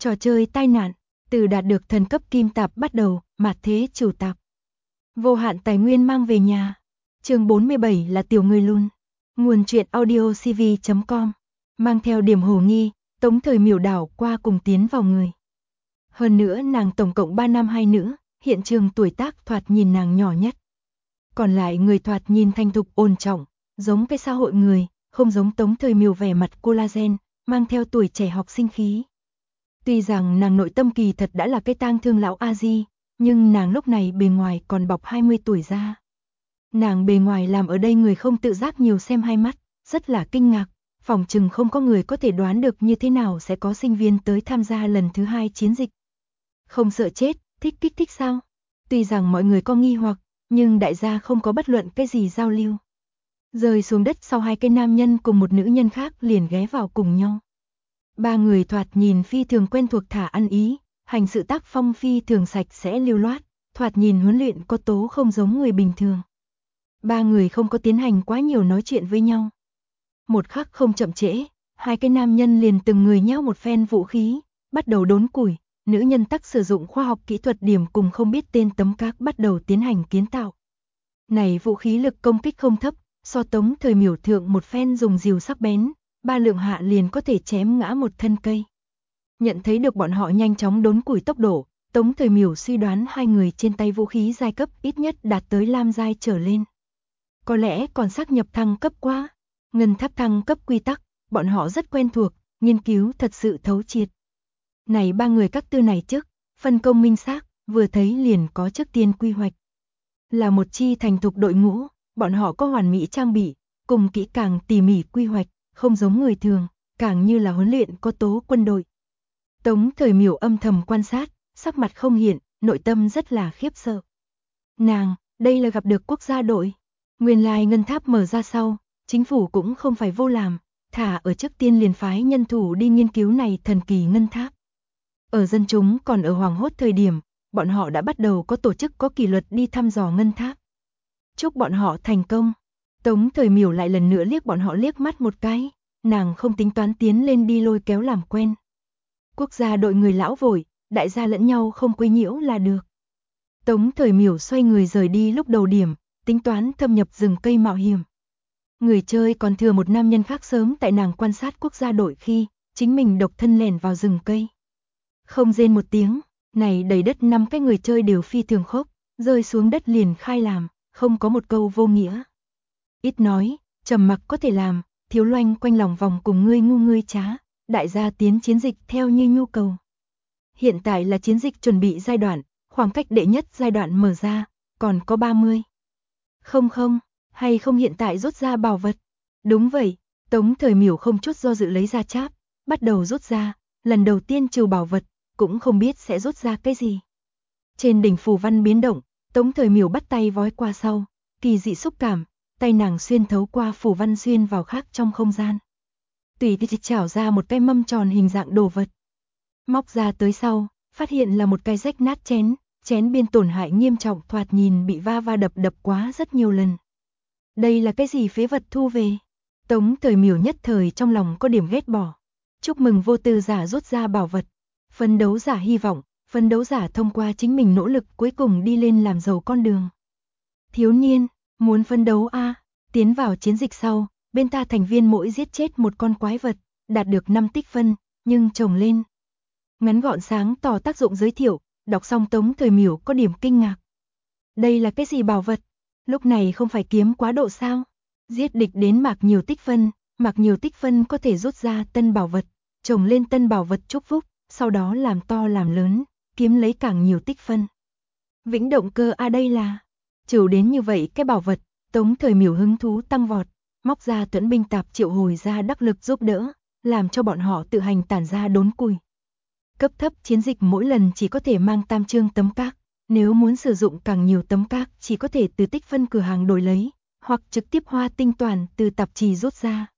Trò chơi tai nạn, từ đạt được thần cấp kim tạp bắt đầu, mạt thế chủ tạp. Vô hạn tài nguyên mang về nhà. Chương 47 là tiểu người lùn. Nguồn truyện audio cv.com. Mang theo điểm hồ nghi, Tống Thời Miểu đảo qua cùng tiến vào người. Hơn nữa nàng tổng cộng 3 nam 2 nữ, hiện trường tuổi tác thoạt nhìn nàng nhỏ nhất. Còn lại người thoạt nhìn thanh thục ổn trọng, giống cái xã hội người, không giống Tống Thời Miểu vẻ mặt collagen, mang theo tuổi trẻ học sinh khí. Tuy rằng nàng nội tâm kỳ thật đã là cái tang thương lão A-di, nhưng nàng lúc này bề ngoài còn bọc 20 tuổi ra. Nàng bề ngoài làm ở đây người không tự giác nhiều xem hai mắt, rất là kinh ngạc, phỏng chừng không có người có thể đoán được như thế nào sẽ có sinh viên tới tham gia lần thứ 2 chiến dịch. Không sợ chết, thích kích thích sao? Tuy rằng mọi người có nghi hoặc, nhưng đại gia không có bất luận cái gì giao lưu. Rơi xuống đất sau 2 cái nam nhân cùng một nữ nhân khác liền ghé vào cùng nhau. 3 người thoạt nhìn phi thường quen thuộc thả ăn ý, hành sự tác phong phi thường sạch sẽ lưu loát, thoạt nhìn huấn luyện có tố không giống người bình thường. 3 người không có tiến hành quá nhiều nói chuyện với nhau. Một khắc không chậm trễ, 2 cái nam nhân liền từng người nhao một phen vũ khí, bắt đầu đốn củi, nữ nhân tắc sử dụng khoa học kỹ thuật điểm cùng không biết tên tấm cát bắt đầu tiến hành kiến tạo. Này vũ khí lực công kích không thấp, so Tống Thời Miểu thượng một phen dùng rìu sắc bén, 3 lượng hạ liền có thể chém ngã một thân cây. Nhận thấy được bọn họ nhanh chóng đốn củi tốc độ, Tống Thời Miểu suy đoán 2 người trên tay vũ khí giai cấp ít nhất đạt tới lam giai trở lên. Có lẽ còn xác nhập thăng cấp quá. Ngân tháp thăng cấp quy tắc, bọn họ rất quen thuộc, nghiên cứu thật sự thấu triệt. Này 3 người các tư này trước, phân công minh xác, vừa thấy liền có trước tiên quy hoạch. Là một chi thành thục đội ngũ, bọn họ có hoàn mỹ trang bị, cùng kỹ càng tỉ mỉ quy hoạch, không giống người thường, càng như là huấn luyện có tố quân đội. Tống Thời Miểu âm thầm quan sát, sắc mặt không hiện, nội tâm rất là khiếp sợ. Nàng, đây là gặp được quốc gia đội. Nguyên lai ngân tháp mở ra sau, chính phủ cũng không phải vô làm, thả ở trước tiên liền phái nhân thủ đi nghiên cứu này thần kỳ ngân tháp. Ở dân chúng còn ở hoảng hốt thời điểm, bọn họ đã bắt đầu có tổ chức có kỷ luật đi thăm dò ngân tháp. Chúc bọn họ thành công. Tống Thời Miểu lại lần nữa liếc bọn họ liếc mắt một cái, nàng không tính toán tiến lên đi lôi kéo làm quen. Quốc gia đội người lão vội, đại gia lẫn nhau không quấy nhiễu là được. Tống Thời Miểu xoay người rời đi lúc đầu điểm, tính toán thâm nhập rừng cây mạo hiểm. Người chơi còn thừa một nam nhân khác sớm tại nàng quan sát quốc gia đội khi, chính mình độc thân lẻn vào rừng cây. Không rên một tiếng, này đầy đất 5 cái người chơi đều phi thường khốc, rơi xuống đất liền khai làm, không có một câu vô nghĩa. Ít nói, trầm mặc có thể làm, thiếu loanh quanh lòng vòng cùng ngươi ngu ngươi trá, đại gia tiến chiến dịch theo như nhu cầu. Hiện tại là chiến dịch chuẩn bị giai đoạn, khoảng cách đệ nhất giai đoạn mở ra, còn có 30. Không, hay không hiện tại rút ra bảo vật. Đúng vậy, Tống Thời Miểu không chút do dự lấy ra cháp, bắt đầu rút ra, lần đầu tiên trừ bảo vật, cũng không biết sẽ rút ra cái gì. Trên đỉnh phù văn biến động, Tống Thời Miểu bắt tay vói qua sau, kỳ dị xúc cảm, tay nàng xuyên thấu qua phù văn xuyên vào khác trong không gian. Tùy tiện chảo ra một cái mâm tròn hình dạng đồ vật. Móc ra tới sau, phát hiện là một cái rách nát chén, chén biên tổn hại nghiêm trọng thoạt nhìn bị va đập quá rất nhiều lần. Đây là cái gì phế vật thu về? Tống Thời Miểu nhất thời trong lòng có điểm ghét bỏ. Chúc mừng vô tư giả rút ra bảo vật. Phấn đấu giả hy vọng, phấn đấu giả thông qua chính mình nỗ lực cuối cùng đi lên làm giàu con đường. Thiếu niên, muốn phấn đấu a, tiến vào chiến dịch sau, bên ta thành viên mỗi giết chết một con quái vật, đạt được 5 tích phân, nhưng chồng lên. Ngắn gọn sáng tỏ tác dụng giới thiệu, đọc xong Tống Thời Miểu có điểm kinh ngạc. Đây là cái gì bảo vật? Lúc này không phải kiếm quá độ sao? Giết địch đến mặc nhiều tích phân có thể rút ra tân bảo vật, chồng lên tân bảo vật chúc phúc, sau đó làm to làm lớn, kiếm lấy càng nhiều tích phân. Vĩnh động cơ đây là, trừ đến như vậy cái bảo vật, Tống Thời Miểu hứng thú tăng vọt, móc ra tuẫn binh tạp triệu hồi ra đắc lực giúp đỡ, làm cho bọn họ tự hành tản ra đốn củi. Cấp thấp chiến dịch mỗi lần chỉ có thể mang tam chương tấm cát, nếu muốn sử dụng càng nhiều tấm cát chỉ có thể từ tích phân cửa hàng đổi lấy, hoặc trực tiếp hoa tinh toàn từ tạp chí rút ra.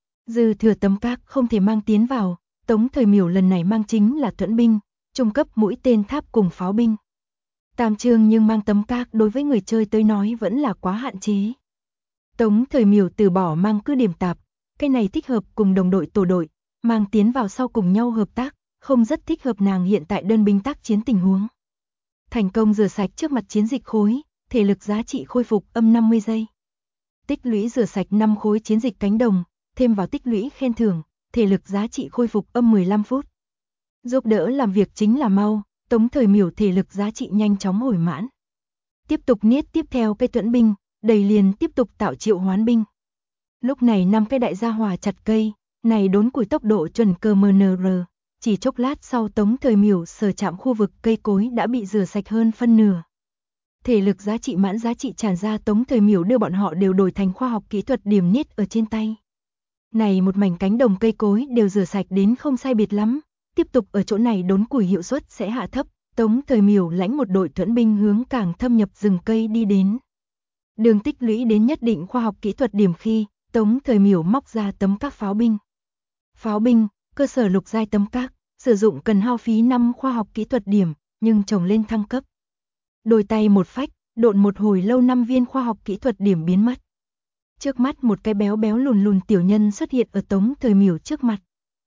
Dư thừa tấm cát không thể mang tiến vào, Tống Thời Miểu lần này mang chính là thuẫn binh, trung cấp mũi tên tháp cùng pháo binh. Tam chương nhưng mang tấm cát đối với người chơi tới nói vẫn là quá hạn chế. Tống Thời Miểu từ bỏ mang cứ điểm tạp, cái này thích hợp cùng đồng đội tổ đội, mang tiến vào sau cùng nhau hợp tác, không rất thích hợp nàng hiện tại đơn binh tác chiến tình huống. Thành công rửa sạch trước mặt chiến dịch khối, thể lực giá trị khôi phục âm 50 giây. Tích lũy rửa sạch 5 khối chiến dịch cánh đồng, thêm vào tích lũy khen thưởng, thể lực giá trị khôi phục âm 15 phút. Giúp đỡ làm việc chính là mau, Tống Thời Miểu thể lực giá trị nhanh chóng hồi mãn. Tiếp tục niết tiếp theo cây tuẫn binh, đầy liền tiếp tục tạo triệu hoán binh. Lúc này 5 cái đại gia hỏa chặt cây, này đốn củi tốc độ chuẩn cơ MNR, chỉ chốc lát sau Tống Thời Miểu sở chạm khu vực cây cối đã bị rửa sạch hơn phân nửa. Thể lực giá trị mãn giá trị tràn ra, Tống Thời Miểu đưa bọn họ đều đổi thành khoa học kỹ thuật điểm niết ở trên tay. Này một mảnh cánh đồng cây cối đều rửa sạch đến không sai biệt lắm, tiếp tục ở chỗ này đốn củi hiệu suất sẽ hạ thấp. Tống Thời Miểu lãnh một đội thuẫn binh hướng càng thâm nhập rừng cây đi đến. Đường tích lũy đến nhất định khoa học kỹ thuật điểm khi, Tống Thời Miểu móc ra tấm các pháo binh. Pháo binh, cơ sở lục giai tấm các, sử dụng cần hao phí 5 khoa học kỹ thuật điểm, nhưng trồng lên thăng cấp. Đôi tay một phách, độn một hồi lâu 5 viên khoa học kỹ thuật điểm biến mất. Trước mắt một cái béo béo lùn lùn tiểu nhân xuất hiện ở Tống Thời Miểu trước mặt.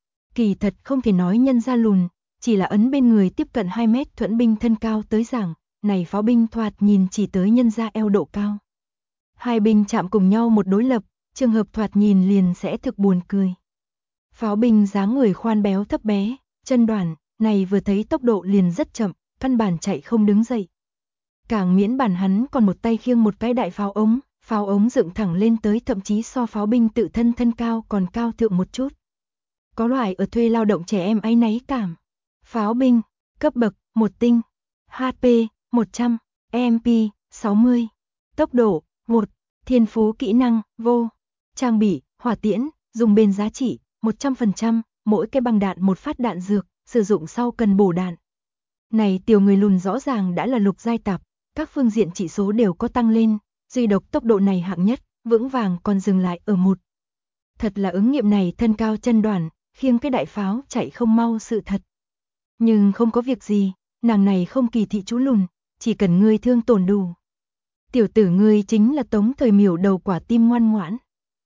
Kỳ thật không thể nói nhân ra lùn, chỉ là ấn bên người tiếp cận 2 mét thuẫn binh thân cao tới giảng, này pháo binh thoạt nhìn chỉ tới nhân ra eo độ cao. Hai binh chạm cùng nhau một đối lập, trường hợp thoạt nhìn liền sẽ thực buồn cười. Pháo binh dáng người khoan béo thấp bé, chân đoản, này vừa thấy tốc độ liền rất chậm, căn bản chạy không đứng dậy. Càng miễn bản hắn còn một tay khiêng một cái đại pháo ống dựng thẳng lên tới, thậm chí so pháo binh tự thân thân cao còn cao thượng một chút. Có loại ở thuê lao động trẻ em áy náy cảm. Pháo binh, cấp bậc, 1 tinh, HP, 100, EMP, 60, tốc độ, 1, thiên phú kỹ năng, vô, trang bị, hỏa tiễn, dùng bền giá trị, 100%, mỗi cái băng đạn một phát đạn dược, sử dụng sau cần bổ đạn. Này tiểu người lùn rõ ràng đã là lục giai tạp, các phương diện chỉ số đều có tăng lên, duy độc tốc độ này hạng nhất, vững vàng còn dừng lại ở 1. Thật là ứng nghiệm này thân cao chân đoản, khiêng cái đại pháo chạy không mau sự thật. Nhưng không có việc gì, nàng này không kỳ thị chú lùn, chỉ cần ngươi thương tổn đủ. Tiểu tử ngươi chính là Tống Thời Miểu đầu quả tim ngoan ngoãn.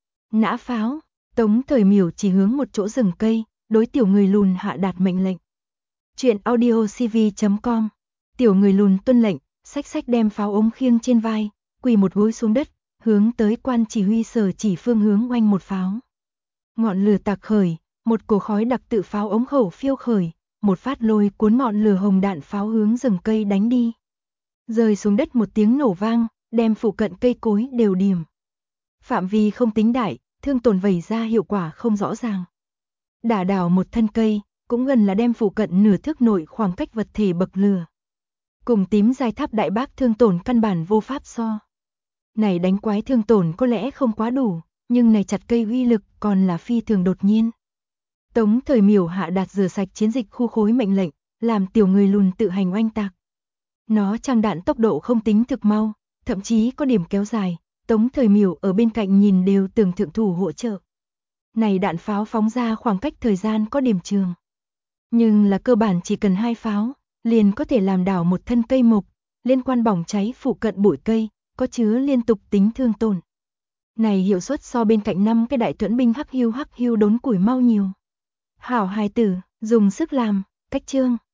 Nã pháo, Tống Thời Miểu chỉ hướng một chỗ rừng cây, đối tiểu người lùn hạ đạt mệnh lệnh. Chuyện audiocv.com. Tiểu người lùn tuân lệnh, xách đem pháo ống khiêng trên vai, quỳ một gối xuống đất, hướng tới quan chỉ huy sở chỉ phương hướng oanh một pháo. Ngọn lửa tạc khởi, một cổ khói đặc tự pháo ống khẩu phiêu khởi, một phát lôi cuốn ngọn lửa hồng đạn pháo hướng rừng cây đánh đi. Rơi xuống đất một tiếng nổ vang, đem phụ cận cây cối đều điểm. Phạm vi không tính đại, thương tổn vẩy ra hiệu quả không rõ ràng. Đả đảo một thân cây, cũng gần là đem phụ cận nửa thước nội khoảng cách vật thể bậc lửa. Cùng tím giai tháp đại bác thương tổn căn bản vô pháp so. Này đánh quái thương tổn có lẽ không quá đủ, nhưng này chặt cây uy lực còn là phi thường đột nhiên. Tống Thời Miểu hạ đạt rửa sạch chiến dịch khu khối mệnh lệnh, làm tiểu người lùn tự hành oanh tạc. Nó trang đạn tốc độ không tính thực mau, thậm chí có điểm kéo dài, Tống Thời Miểu ở bên cạnh nhìn đều tưởng thượng thủ hỗ trợ. Này đạn pháo phóng ra khoảng cách thời gian có điểm trường. Nhưng là cơ bản chỉ cần 2 pháo, liền có thể làm đảo một thân cây mục, liên quan bỏng cháy phụ cận bụi cây, có chứa liên tục tính thương tổn. Này hiệu suất so bên cạnh 5 cái đại thuẫn binh hắc hưu đốn củi mau nhiều. Hảo hài tử, dùng sức làm, cách chương.